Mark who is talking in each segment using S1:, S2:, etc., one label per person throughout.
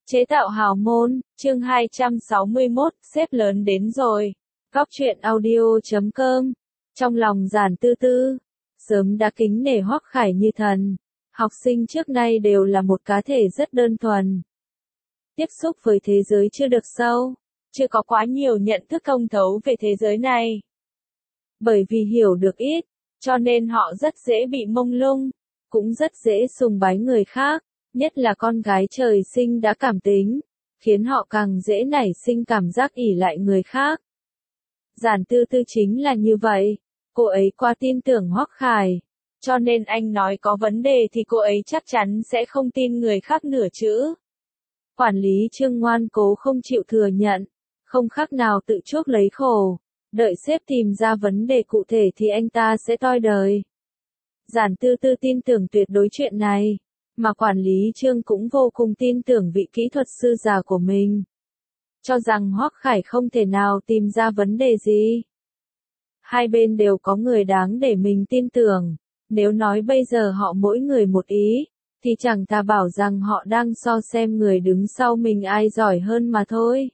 S1: Chế tạo hào môn, chương 261, sếp lớn đến rồi. Góc truyện audio.com. Trong lòng Giản Tư Tư, sớm đã kính nể Hoắc Khải như thần. Học sinh trước nay đều là một cá thể rất đơn thuần. Tiếp xúc với thế giới chưa được sâu, chưa có quá nhiều nhận thức thông thấu về thế giới này. Bởi vì hiểu được ít, cho nên họ rất dễ bị mông lung, cũng rất dễ sùng bái người khác. Nhất là con gái trời sinh đã cảm tính, khiến họ càng dễ nảy sinh cảm giác ỷ lại người khác. Giản Tư Tư chính là như vậy, cô ấy quá tin tưởng Hoắc Khải, cho nên anh nói có vấn đề thì cô ấy chắc chắn sẽ không tin người khác nửa chữ. Quản lý Trương ngoan cố không chịu thừa nhận, không khác nào tự chuốc lấy khổ, đợi sếp tìm ra vấn đề cụ thể thì anh ta sẽ toi đời. Giản Tư Tư tin tưởng tuyệt đối chuyện này. Mà quản lý Trương cũng vô cùng tin tưởng vị kỹ thuật sư già của mình. Cho rằng Hoắc Khải không thể nào tìm ra vấn đề gì. Hai bên đều có người đáng để mình tin tưởng. Nếu nói bây giờ họ mỗi người một ý, thì chẳng ta bảo rằng họ đang so xem người đứng sau mình ai giỏi hơn mà thôi.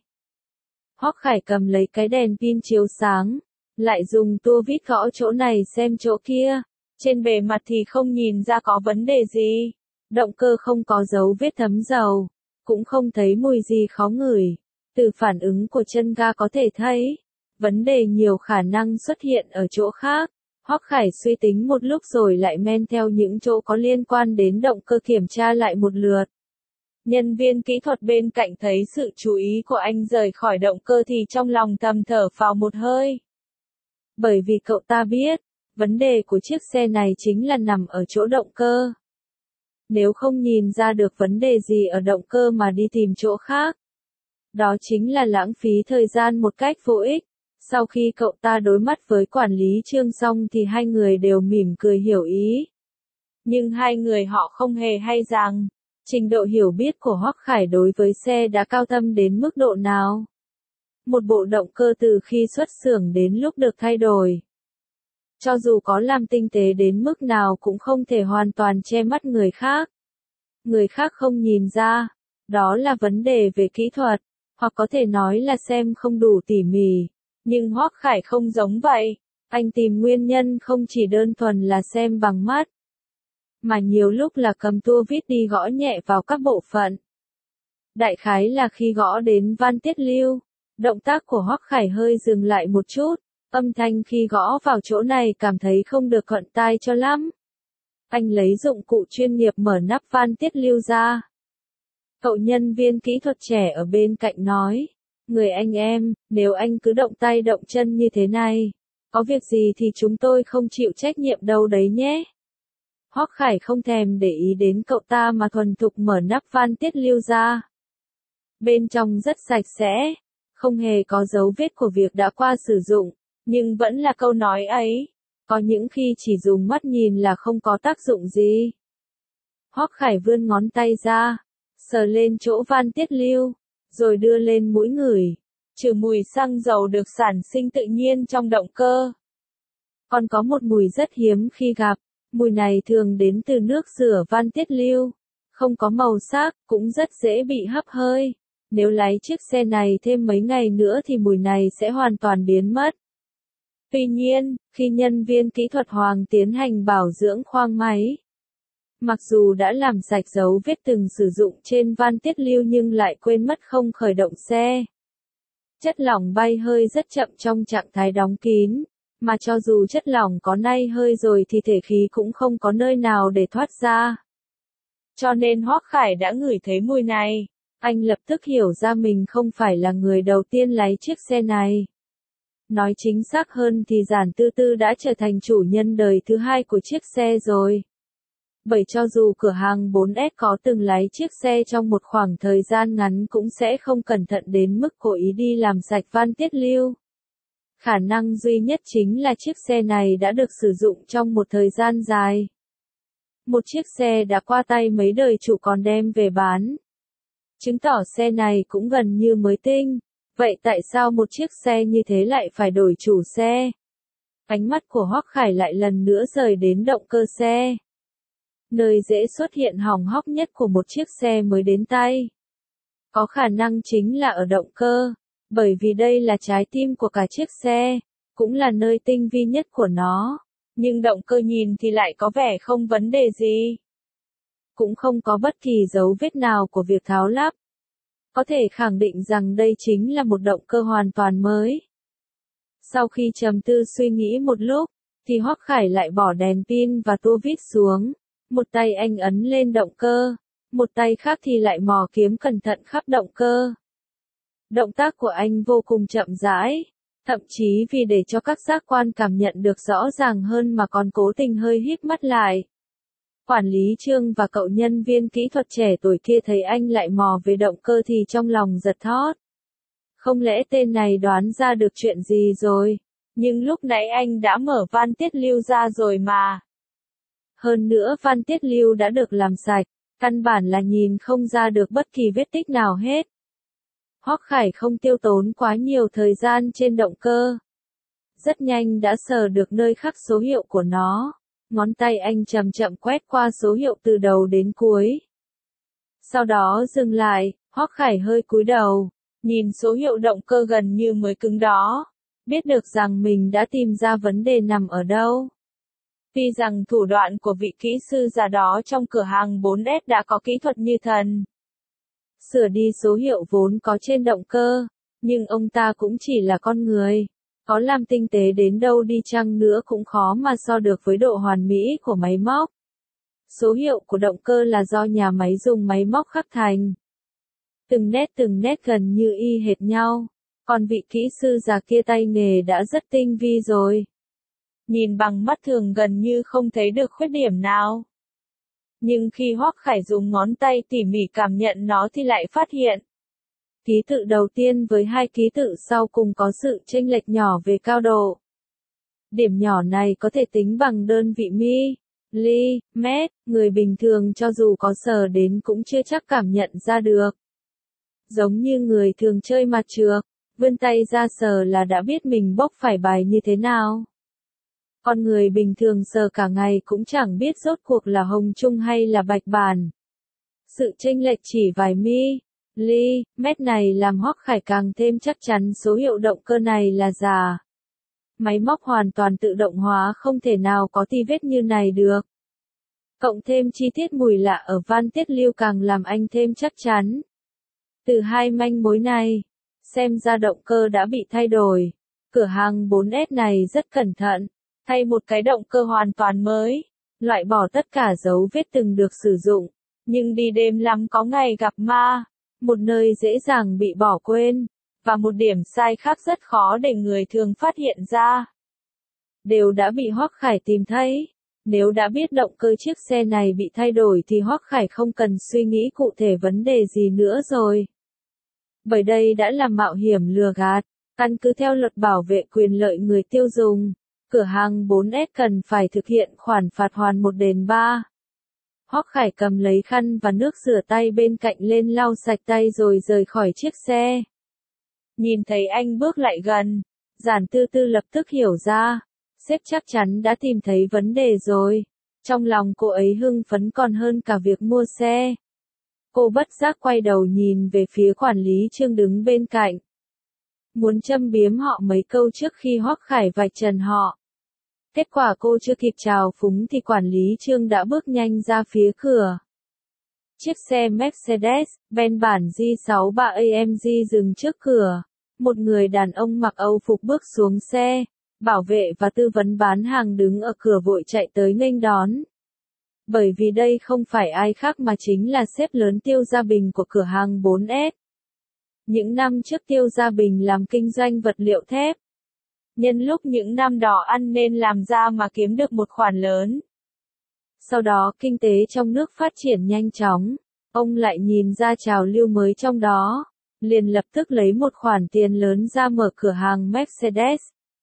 S1: Hoắc Khải cầm lấy cái đèn pin chiếu sáng, lại dùng tua vít gõ chỗ này xem chỗ kia. Trên bề mặt thì không nhìn ra có vấn đề gì. Động cơ không có dấu vết thấm dầu, cũng không thấy mùi gì khó ngửi. Từ phản ứng của chân ga có thể thấy, vấn đề nhiều khả năng xuất hiện ở chỗ khác. Hoắc Khải suy tính một lúc rồi lại men theo những chỗ có liên quan đến động cơ kiểm tra lại một lượt. Nhân viên kỹ thuật bên cạnh thấy sự chú ý của anh rời khỏi động cơ thì trong lòng thầm thở phào một hơi. Bởi vì cậu ta biết, vấn đề của chiếc xe này chính là nằm ở chỗ động cơ. Nếu không nhìn ra được vấn đề gì ở động cơ mà đi tìm chỗ khác, đó chính là lãng phí thời gian một cách vô ích. Sau khi cậu ta đối mắt với quản lý Trương xong thì hai người đều mỉm cười hiểu ý. Nhưng hai người họ không hề hay rằng, trình độ hiểu biết của Hoắc Khải đối với xe đã cao thâm đến mức độ nào. Một bộ động cơ từ khi xuất xưởng đến lúc được thay đổi, cho dù có làm tinh tế đến mức nào cũng không thể hoàn toàn che mắt người khác. Người khác không nhìn ra, đó là vấn đề về kỹ thuật, hoặc có thể nói là xem không đủ tỉ mỉ. Nhưng Hoắc Khải không giống vậy, anh tìm nguyên nhân không chỉ đơn thuần là xem bằng mắt, mà nhiều lúc là cầm tua vít đi gõ nhẹ vào các bộ phận. Đại khái là khi gõ đến van tiết lưu, động tác của Hoắc Khải hơi dừng lại một chút. Âm thanh khi gõ vào chỗ này cảm thấy không được thuận tai cho lắm. Anh lấy dụng cụ chuyên nghiệp mở nắp van tiết lưu ra. Cậu nhân viên kỹ thuật trẻ ở bên cạnh nói, người anh em, nếu anh cứ động tay động chân như thế này, có việc gì thì chúng tôi không chịu trách nhiệm đâu đấy nhé. Hoắc Khải không thèm để ý đến cậu ta mà thuần thục mở nắp van tiết lưu ra. Bên trong rất sạch sẽ, không hề có dấu vết của việc đã qua sử dụng. Nhưng vẫn là câu nói ấy, có những khi chỉ dùng mắt nhìn là không có tác dụng gì. Hoắc Khải vươn ngón tay ra, sờ lên chỗ van tiết lưu, rồi đưa lên mũi ngửi, trừ mùi xăng dầu được sản sinh tự nhiên trong động cơ. Còn có một mùi rất hiếm khi gặp, mùi này thường đến từ nước rửa van tiết lưu, không có màu sắc, cũng rất dễ bị hấp hơi. Nếu lái chiếc xe này thêm mấy ngày nữa thì mùi này sẽ hoàn toàn biến mất. Tuy nhiên, khi nhân viên kỹ thuật Hoàng tiến hành bảo dưỡng khoang máy, mặc dù đã làm sạch dấu vết từng sử dụng trên van tiết lưu nhưng lại quên mất không khởi động xe. Chất lỏng bay hơi rất chậm trong trạng thái đóng kín, mà cho dù chất lỏng có nay hơi rồi thì thể khí cũng không có nơi nào để thoát ra. Cho nên Hoắc Khải đã ngửi thấy mùi này, anh lập tức hiểu ra mình không phải là người đầu tiên lái chiếc xe này. Nói chính xác hơn thì Giản Tư Tư đã trở thành chủ nhân đời thứ hai của chiếc xe rồi. Bởi cho dù cửa hàng 4S có từng lái chiếc xe trong một khoảng thời gian ngắn cũng sẽ không cẩn thận đến mức cố ý đi làm sạch van tiết lưu. Khả năng duy nhất chính là chiếc xe này đã được sử dụng trong một thời gian dài. Một chiếc xe đã qua tay mấy đời chủ còn đem về bán. Chứng tỏ xe này cũng gần như mới tinh. Vậy tại sao một chiếc xe như thế lại phải đổi chủ xe? Ánh mắt của Hoắc Khải lại lần nữa rời đến động cơ xe. Nơi dễ xuất hiện hỏng hóc nhất của một chiếc xe mới đến tay. Có khả năng chính là ở động cơ, bởi vì đây là trái tim của cả chiếc xe, cũng là nơi tinh vi nhất của nó. Nhưng động cơ nhìn thì lại có vẻ không vấn đề gì. Cũng không có bất kỳ dấu vết nào của việc tháo lắp. Có thể khẳng định rằng đây chính là một động cơ hoàn toàn mới. Sau khi trầm tư suy nghĩ một lúc, thì Hoắc Khải lại bỏ đèn pin và tua vít xuống. Một tay anh ấn lên động cơ, một tay khác thì lại mò kiếm cẩn thận khắp động cơ. Động tác của anh vô cùng chậm rãi, thậm chí vì để cho các giác quan cảm nhận được rõ ràng hơn mà còn cố tình hơi híp mắt lại. Quản lý Trương và cậu nhân viên kỹ thuật trẻ tuổi kia thấy anh lại mò về động cơ thì trong lòng giật thót. Không lẽ tên này đoán ra được chuyện gì rồi? Nhưng lúc nãy anh đã mở van tiết lưu ra rồi mà. Hơn nữa van tiết lưu đã được làm sạch, căn bản là nhìn không ra được bất kỳ vết tích nào hết. Hoắc Khải không tiêu tốn quá nhiều thời gian trên động cơ. Rất nhanh đã sờ được nơi khắc số hiệu của nó. Ngón tay anh chậm chậm quét qua số hiệu từ đầu đến cuối. Sau đó dừng lại, Hoắc Khải hơi cúi đầu, nhìn số hiệu động cơ gần như mới cứng đó. Biết được rằng mình đã tìm ra vấn đề nằm ở đâu. Tuy rằng thủ đoạn của vị kỹ sư già đó trong cửa hàng 4S đã có kỹ thuật như thần. Sửa đi số hiệu vốn có trên động cơ, nhưng ông ta cũng chỉ là con người. Có làm tinh tế đến đâu đi chăng nữa cũng khó mà so được với độ hoàn mỹ của máy móc. Số hiệu của động cơ là do nhà máy dùng máy móc khắc thành. Từng nét gần như y hệt nhau. Còn vị kỹ sư già kia tay nghề đã rất tinh vi rồi. Nhìn bằng mắt thường gần như không thấy được khuyết điểm nào. Nhưng khi Hoắc Khải dùng ngón tay tỉ mỉ cảm nhận nó thì lại phát hiện. Ký tự đầu tiên với hai ký tự sau cùng có sự chênh lệch nhỏ về cao độ. Điểm nhỏ này có thể tính bằng đơn vị mi, ly, mét, người bình thường cho dù có sờ đến cũng chưa chắc cảm nhận ra được. Giống như người thường chơi mặt trược, vươn tay ra sờ là đã biết mình bốc phải bài như thế nào. Con người bình thường sờ cả ngày cũng chẳng biết rốt cuộc là hồng trung hay là bạch bản. Sự chênh lệch chỉ vài mi, ly, mét này làm Hoắc Khải càng thêm chắc chắn số hiệu động cơ này là giả. Máy móc hoàn toàn tự động hóa không thể nào có ti vết như này được. Cộng thêm chi tiết mùi lạ ở van tiết lưu càng làm anh thêm chắc chắn. Từ hai manh mối này, xem ra động cơ đã bị thay đổi. Cửa hàng 4S này rất cẩn thận, thay một cái động cơ hoàn toàn mới, loại bỏ tất cả dấu vết từng được sử dụng. Nhưng đi đêm lắm có ngày gặp ma, một nơi dễ dàng bị bỏ quên, và một điểm sai khác rất khó để người thường phát hiện ra. Đều đã bị Hoắc Khải tìm thấy. Nếu đã biết động cơ chiếc xe này bị thay đổi thì Hoắc Khải không cần suy nghĩ cụ thể vấn đề gì nữa rồi. Bởi đây đã là mạo hiểm lừa gạt, căn cứ theo luật bảo vệ quyền lợi người tiêu dùng, cửa hàng 4S cần phải thực hiện khoản phạt hoàn 1 đền 3. Hoắc Khải cầm lấy khăn và nước rửa tay bên cạnh lên lau sạch tay rồi rời khỏi chiếc xe. Nhìn thấy anh bước lại gần, Giản Tư Tư lập tức hiểu ra, sếp chắc chắn đã tìm thấy vấn đề rồi. Trong lòng cô ấy hưng phấn còn hơn cả việc mua xe. Cô bất giác quay đầu nhìn về phía quản lý Trương đứng bên cạnh. Muốn châm biếm họ mấy câu trước khi Hoắc Khải vạch trần họ. Kết quả cô chưa kịp chào phúng thì quản lý Trương đã bước nhanh ra phía cửa. Chiếc xe Mercedes-Benz bản J63 AMG dừng trước cửa. Một người đàn ông mặc Âu phục bước xuống xe. Bảo vệ và tư vấn bán hàng đứng ở cửa vội chạy tới nghênh đón. Bởi vì đây không phải ai khác mà chính là sếp lớn Tiêu Gia Bình của cửa hàng 4S. Những năm trước Tiêu Gia Bình làm kinh doanh vật liệu thép. Nhân lúc những năm đó ăn nên làm ra mà kiếm được một khoản lớn. Sau đó kinh tế trong nước phát triển nhanh chóng, ông lại nhìn ra trào lưu mới trong đó, liền lập tức lấy một khoản tiền lớn ra mở cửa hàng Mercedes.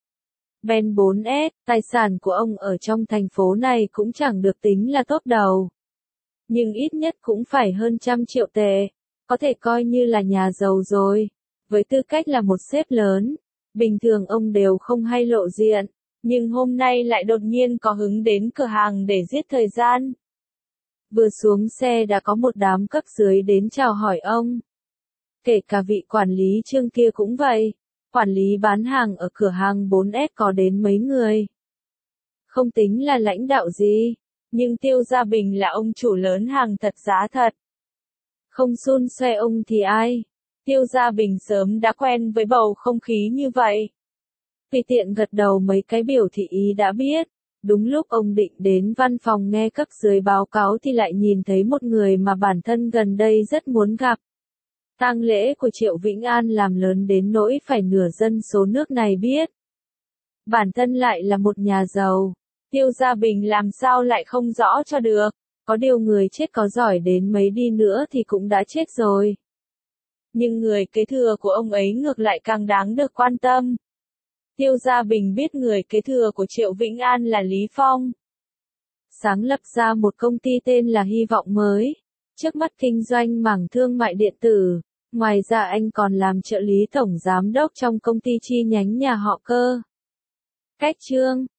S1: Ben 4S, tài sản của ông ở trong thành phố này cũng chẳng được tính là tốt đầu. Nhưng ít nhất cũng phải hơn 100 triệu tệ, có thể coi như là nhà giàu rồi. Với tư cách là một sếp lớn, bình thường ông đều không hay lộ diện, nhưng hôm nay lại đột nhiên có hứng đến cửa hàng để giết thời gian. Vừa xuống xe đã có một đám cấp dưới đến chào hỏi ông. Kể cả vị quản lý Trương kia cũng vậy. Quản lý bán hàng ở cửa hàng 4S có đến mấy người. Không tính là lãnh đạo gì, nhưng Tiêu Gia Bình là ông chủ lớn hàng thật giá thật. Không xun xoe ông thì ai? Tiêu Gia Bình sớm đã quen với bầu không khí như vậy. Tùy tiện gật đầu mấy cái biểu thị ý đã biết. Đúng lúc ông định đến văn phòng nghe cấp dưới báo cáo thì lại nhìn thấy một người mà bản thân gần đây rất muốn gặp. Tang lễ của Triệu Vĩnh An làm lớn đến nỗi phải nửa dân số nước này biết. Bản thân lại là một nhà giàu. Tiêu Gia Bình làm sao lại không rõ cho được. Có điều người chết có giỏi đến mấy đi nữa thì cũng đã chết rồi. Nhưng người kế thừa của ông ấy ngược lại càng đáng được quan tâm. Tiêu Gia Bình biết người kế thừa của Triệu Vĩnh An là Lý Phong. Sáng lập ra một công ty tên là Hy vọng mới. Trước mắt kinh doanh mảng thương mại điện tử. Ngoài ra anh còn làm trợ lý tổng giám đốc trong công ty chi nhánh nhà họ Cơ. Cách chương